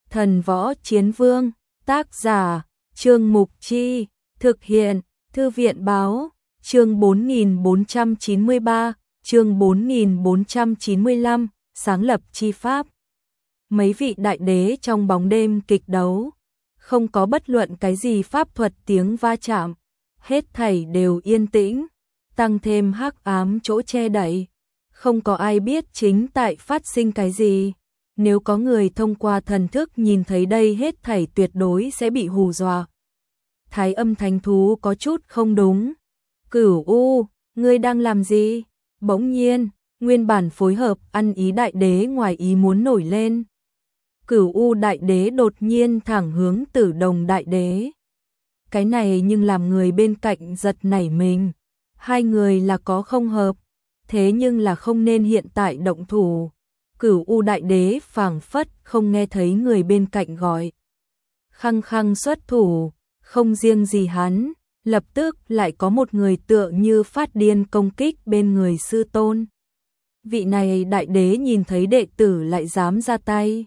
Thần Võ Chiến Vương, tác giả, Trương Mục Chi, thực hiện, Thư viện Báo, chương 4493, chương 4495, sáng lập chi pháp. Mấy vị đại đế trong bóng đêm kịch đấu, không có bất luận cái gì pháp thuật tiếng va chạm, hết thảy đều yên tĩnh, tăng thêm hắc ám chỗ che đậy, không có ai biết chính tại phát sinh cái gì. Nếu có người thông qua thần thức nhìn thấy đây hết thảy tuyệt đối sẽ bị hù dọa. Thái Âm Thánh Thú có chút không đúng. Cửu U, ngươi đang làm gì? Bỗng nhiên, nguyên bản phối hợp ăn ý đại đế ngoài ý muốn nổi lên. Cửu U đại đế đột nhiên thẳng hướng Tử Đồng đại đế. Cái này nhưng làm người bên cạnh giật nảy mình. Hai người là có không hợp, thế nhưng là không nên hiện tại động thủ. Cửu U đại đế phảng phất không nghe thấy người bên cạnh gọi. Khăng khăng xuất thủ, không riêng gì hắn, lập tức lại có một người tựa như phát điên công kích bên người sư tôn. Vị này đại đế nhìn thấy đệ tử lại dám ra tay.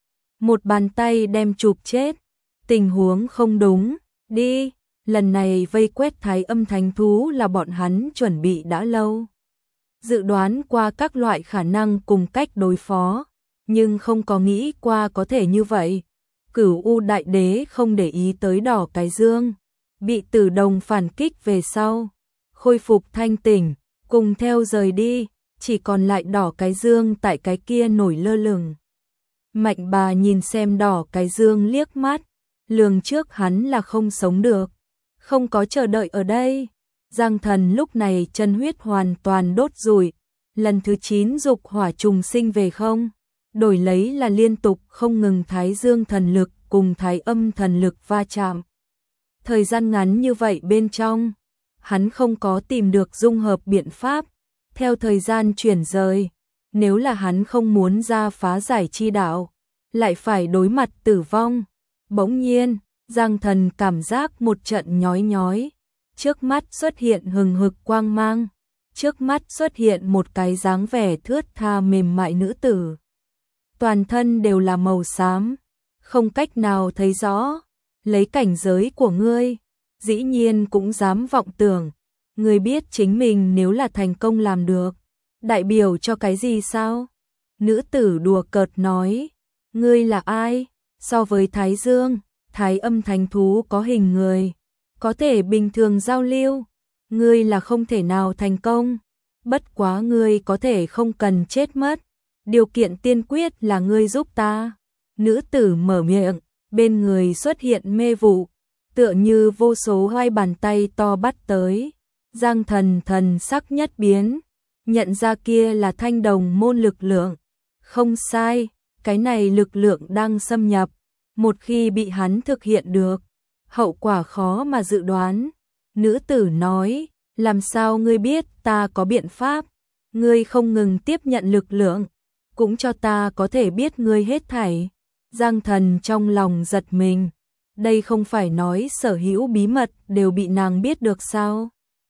Một bàn tay đem chụp chết, tình huống không đúng, đi, lần này vây quét Thái Âm Thánh Thú là bọn hắn chuẩn bị đã lâu. Dự đoán qua các loại khả năng cùng cách đối phó, nhưng không có nghĩ qua có thể như vậy. Cửu U đại đế không để ý tới Đỏ Cái Dương, bị Tử Đồng phản kích về sau, khôi phục thanh tỉnh, cùng theo rời đi, chỉ còn lại Đỏ Cái Dương tại cái kia nổi lơ lửng. Mạnh bà nhìn xem Đỏ Cái Dương liếc mắt, lường trước hắn là không sống được, không có chờ đợi ở đây. Giang Thần lúc này chân huyết hoàn toàn đốt rủi, lần thứ 9 dục hỏa trùng sinh về không, đổi lấy là liên tục không ngừng Thái Dương thần lực cùng Thái Âm thần lực va chạm. Thời gian ngắn như vậy bên trong, hắn không có tìm được dung hợp biện pháp, theo thời gian chuyển rời, nếu là hắn không muốn ra phá giải chi đạo, lại phải đối mặt tử vong. Bỗng nhiên, Giang Thần cảm giác một trận nhói nhói. Trước mắt xuất hiện hừng hực quang mang, trước mắt xuất hiện một cái dáng vẻ thướt tha mềm mại nữ tử. Toàn thân đều là màu xám, không cách nào thấy rõ, lấy cảnh giới của ngươi, dĩ nhiên cũng dám vọng tưởng, ngươi biết chính mình nếu là thành công làm được, đại biểu cho cái gì sao? Nữ tử đùa cợt nói, ngươi là ai? So với Thái Dương, Thái Âm Thánh Thú có hình người, có thể bình thường giao lưu, ngươi là không thể nào thành công, bất quá ngươi có thể không cần chết mất, điều kiện tiên quyết là ngươi giúp ta. Nữ tử mở miệng, bên người xuất hiện mê vụ, tựa như vô số hai bàn tay to bắt tới. Giang Thần thần sắc nhất biến, nhận ra kia là Thanh Đồng môn lực lượng. Không sai, cái này lực lượng đang xâm nhập, một khi bị hắn thực hiện được, hậu quả khó mà dự đoán. Nữ tử nói, làm sao ngươi biết ta có biện pháp, ngươi không ngừng tiếp nhận lực lượng, cũng cho ta có thể biết ngươi hết thảy. Giang Thần trong lòng giật mình, đây không phải nói sở hữu bí mật đều bị nàng biết được sao?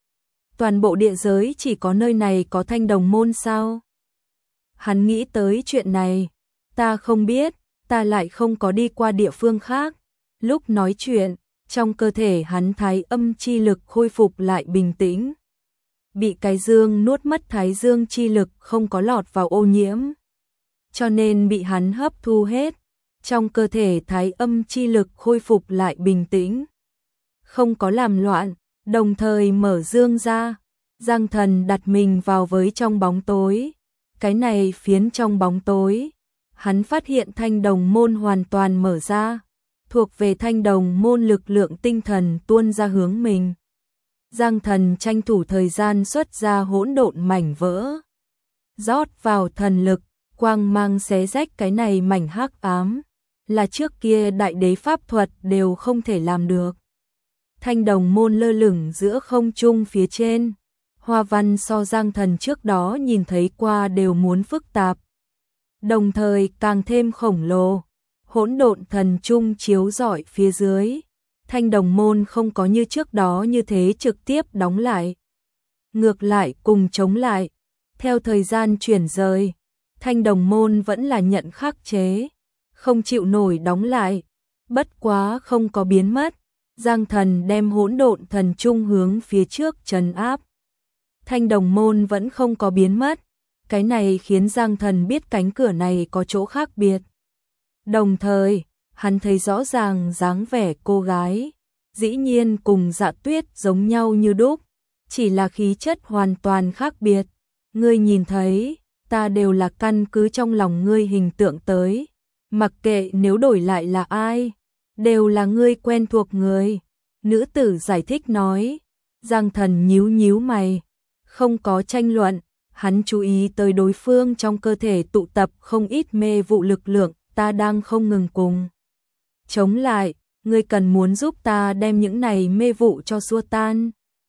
Toàn bộ địa giới chỉ có nơi này có Thanh Đồng môn sao? Hắn nghĩ tới chuyện này, ta không biết, ta lại không có đi qua địa phương khác. Lúc nói chuyện, trong cơ thể hắn Thái Âm chi lực khôi phục lại bình tĩnh. Bị cái dương nuốt mất Thái Dương chi lực không có lọt vào ô nhiễm, cho nên bị hắn hấp thu hết. Trong cơ thể Thái Âm chi lực khôi phục lại bình tĩnh, không có làm loạn, đồng thời mở dương ra. Giang Thần đặt mình vào với trong bóng tối. Cái này phiến trong bóng tối, hắn phát hiện Thanh Đồng môn hoàn toàn mở ra, thuộc về Thanh Đồng môn lực lượng tinh thần tuôn ra hướng mình. Giang Thần tranh thủ thời gian xuất ra hỗn độn mảnh vỡ, rót vào thần lực, quang mang xé rách cái này mảnh hắc ám, là trước kia đại đế pháp thuật đều không thể làm được. Thanh Đồng môn lơ lửng giữa không trung phía trên, hoa văn so Giang Thần trước đó nhìn thấy qua đều muốn phức tạp, đồng thời càng thêm khổng lồ. Hỗn độn thần trung chiếu rọi phía dưới, Thanh Đồng môn không có như trước đó như thế trực tiếp đóng lại, ngược lại cùng chống lại. Theo thời gian chuyển rời, Thanh Đồng môn vẫn là nhận khắc chế, không chịu nổi đóng lại, bất quá không có biến mất. Giang Thần đem hỗn độn thần trung hướng phía trước trấn áp. Thanh đồng môn vẫn không có biến mất, cái này khiến Giang Thần biết cánh cửa này có chỗ khác biệt. Đồng thời, hắn thấy rõ ràng dáng vẻ cô gái, dĩ nhiên cùng Dạ Tuyết giống nhau như đúc, chỉ là khí chất hoàn toàn khác biệt. Ngươi nhìn thấy, ta đều là căn cứ trong lòng ngươi hình tượng tới, mặc kệ nếu đổi lại là ai, đều là ngươi quen thuộc người. Nữ tử giải thích nói. Giang Thần nhíu nhíu mày, không có tranh luận, hắn chú ý tới đối phương trong cơ thể tụ tập không ít mê vụ lực lượng, ta đang không ngừng cùng chống lại, ngươi cần muốn giúp ta đem những này mê vụ cho xua tan.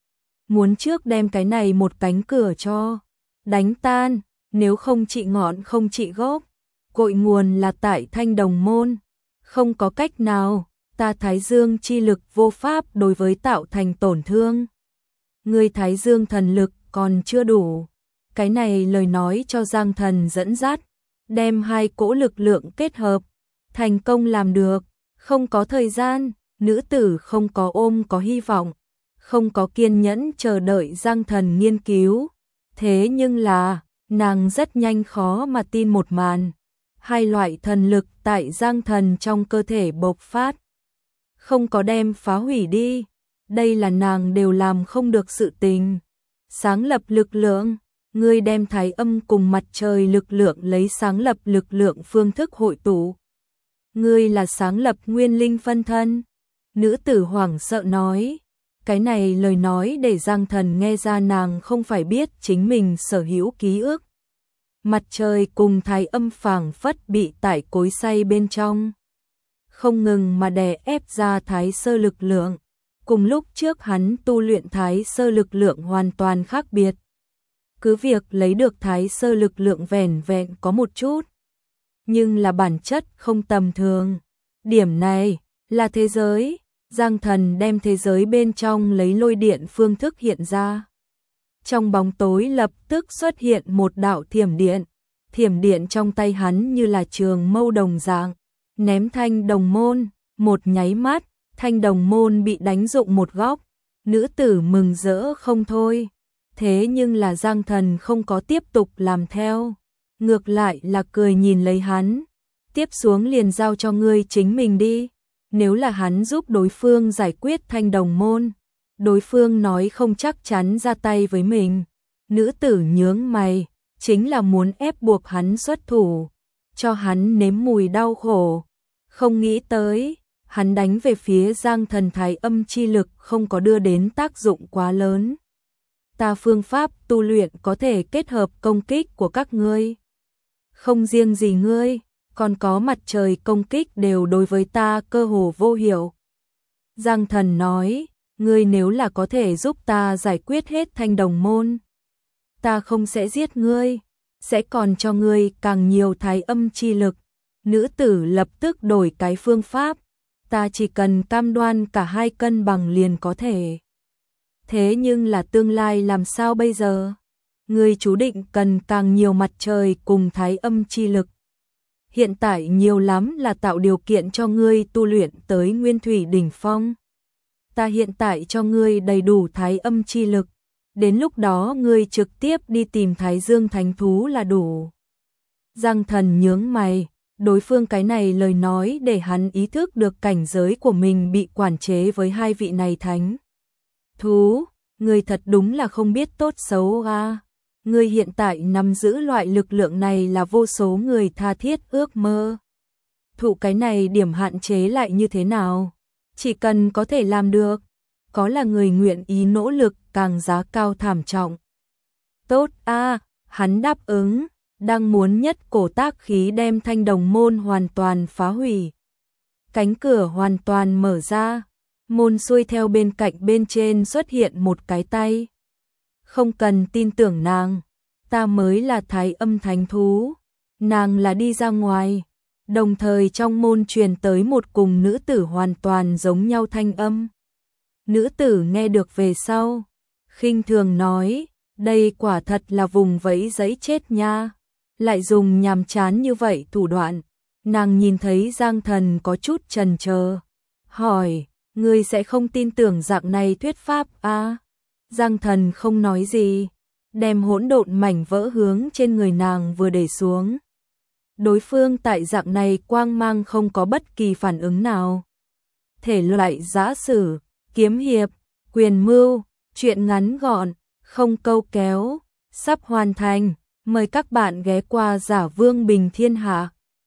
Muốn trước đem cái này một cánh cửa cho đánh tan, nếu không trị ngọn không trị gốc, cội nguồn là tại Thanh Đồng môn, không có cách nào, ta Thái Dương chi lực vô pháp đối với tạo thành tổn thương. Ngươi Thái Dương thần lực còn chưa đủ. Cái này lời nói cho Giang Thần dẫn dắt, đem hai cỗ lực lượng kết hợp, thành công làm được. Không có thời gian, nữ tử không có ôm có hy vọng, không có kiên nhẫn chờ đợi Giang Thần nghiên cứu. Thế nhưng là, nàng rất nhanh khó mà tin một màn. Hai loại thần lực tại Giang Thần trong cơ thể bộc phát. Không có đem phá hủy đi. Đây là nàng đều làm không được sự tình. Sáng lập lực lượng, ngươi đem Thái Âm cùng mặt trời lực lượng lấy sáng lập lực lượng phương thức hội tụ. Ngươi là sáng lập nguyên linh phân thân. Nữ tử hoảng sợ nói. Cái này lời nói để Giang Thần nghe ra nàng không phải biết chính mình sở hữu ký ức. Mặt trời cùng Thái Âm phảng phất bị tải cối xay bên trong, không ngừng mà đè ép ra Thái Sơ lực lượng. Cùng lúc trước hắn tu luyện Thái Sơ lực lượng hoàn toàn khác biệt. Cứ việc lấy được Thái Sơ lực lượng vẻn vẹn có một chút, nhưng là bản chất không tầm thường. Điểm này là thế giới. Giang Thần đem thế giới bên trong lấy lôi điện phương thức hiện ra. Trong bóng tối lập tức xuất hiện một đạo thiểm điện. Thiểm điện trong tay hắn như là trường mâu đồng dạng, ném Thanh Đồng môn. Một nháy mắt, Thanh Đồng môn bị đánh rụng một góc. Nữ tử mừng rỡ không thôi. Thế nhưng là Giang Thần không có tiếp tục làm theo, ngược lại là cười nhìn lấy hắn. Tiếp xuống liền giao cho ngươi chính mình đi. Nếu là hắn giúp đối phương giải quyết Thanh Đồng môn, đối phương nói không chắc chắn ra tay với mình. Nữ tử nhướng mày, chính là muốn ép buộc hắn xuất thủ, cho hắn nếm mùi đau khổ. Không nghĩ tới, hắn đánh về phía Giang Thần Thái Âm chi lực không có đưa đến tác dụng quá lớn. Ta phương pháp tu luyện có thể kết hợp công kích của các ngươi. Không riêng gì ngươi, còn có mặt trời công kích đều đối với ta cơ hồ vô hiệu. Giang Thần nói, ngươi nếu là có thể giúp ta giải quyết hết Thanh Đồng môn, ta không sẽ giết ngươi, sẽ còn cho ngươi càng nhiều Thái Âm chi lực. Nữ tử lập tức đổi cái phương pháp, ta chỉ cần cam đoan cả hai cân bằng liền có thể. Thế nhưng là tương lai làm sao bây giờ? Ngươi chú định cần càng nhiều mặt trời cùng Thái Âm chi lực. Hiện tại nhiều lắm là tạo điều kiện cho ngươi tu luyện tới Nguyên Thủy đỉnh phong. Ta hiện tại cho ngươi đầy đủ Thái Âm chi lực, đến lúc đó ngươi trực tiếp đi tìm Thái Dương thánh thú là đủ. Giang Thần nhướng mày, đối phương cái này lời nói để hắn ý thức được cảnh giới của mình bị quản chế với hai vị này thánh thú. Ngươi thật đúng là không biết tốt xấu a. Ngươi hiện tại nắm giữ loại lực lượng này là vô số người tha thiết ước mơ. Thụ cái này điểm hạn chế lại như thế nào? Chỉ cần có thể làm được, có là người nguyện ý nỗ lực càng giá cao thảm trọng. Tốt a, hắn đáp ứng, đang muốn nhất cổ tác khí đem Thanh Đồng môn hoàn toàn phá hủy. Cánh cửa hoàn toàn mở ra, môn xuôi theo bên cạnh bên trên xuất hiện một cái tay. Không cần tin tưởng nàng, ta mới là Thái Âm thánh thú, nàng là đi ra ngoài. Đồng thời trong môn truyền tới một cùng nữ tử hoàn toàn giống nhau thanh âm. Nữ tử nghe được về sau, khinh thường nói, đây quả thật là vùng vẫy giấy chết nha, lại dùng nhàm chán như vậy thủ đoạn. Nàng nhìn thấy Giang Thần có chút chần chờ, hỏi, ngươi sẽ không tin tưởng dạng này thuyết pháp à? Giang Thần không nói gì, đem hỗn độn mảnh vỡ hướng trên người nàng vừa để xuống. Đối phương tại dạng này quang mang không có bất kỳ phản ứng nào. Thể loại giã sử, kiếm hiệp, quyền mưu, truyện ngắn gọn, không câu kéo, sắp hoàn thành. Mời các bạn ghé qua Giả Vương Bình Thiên Hạ.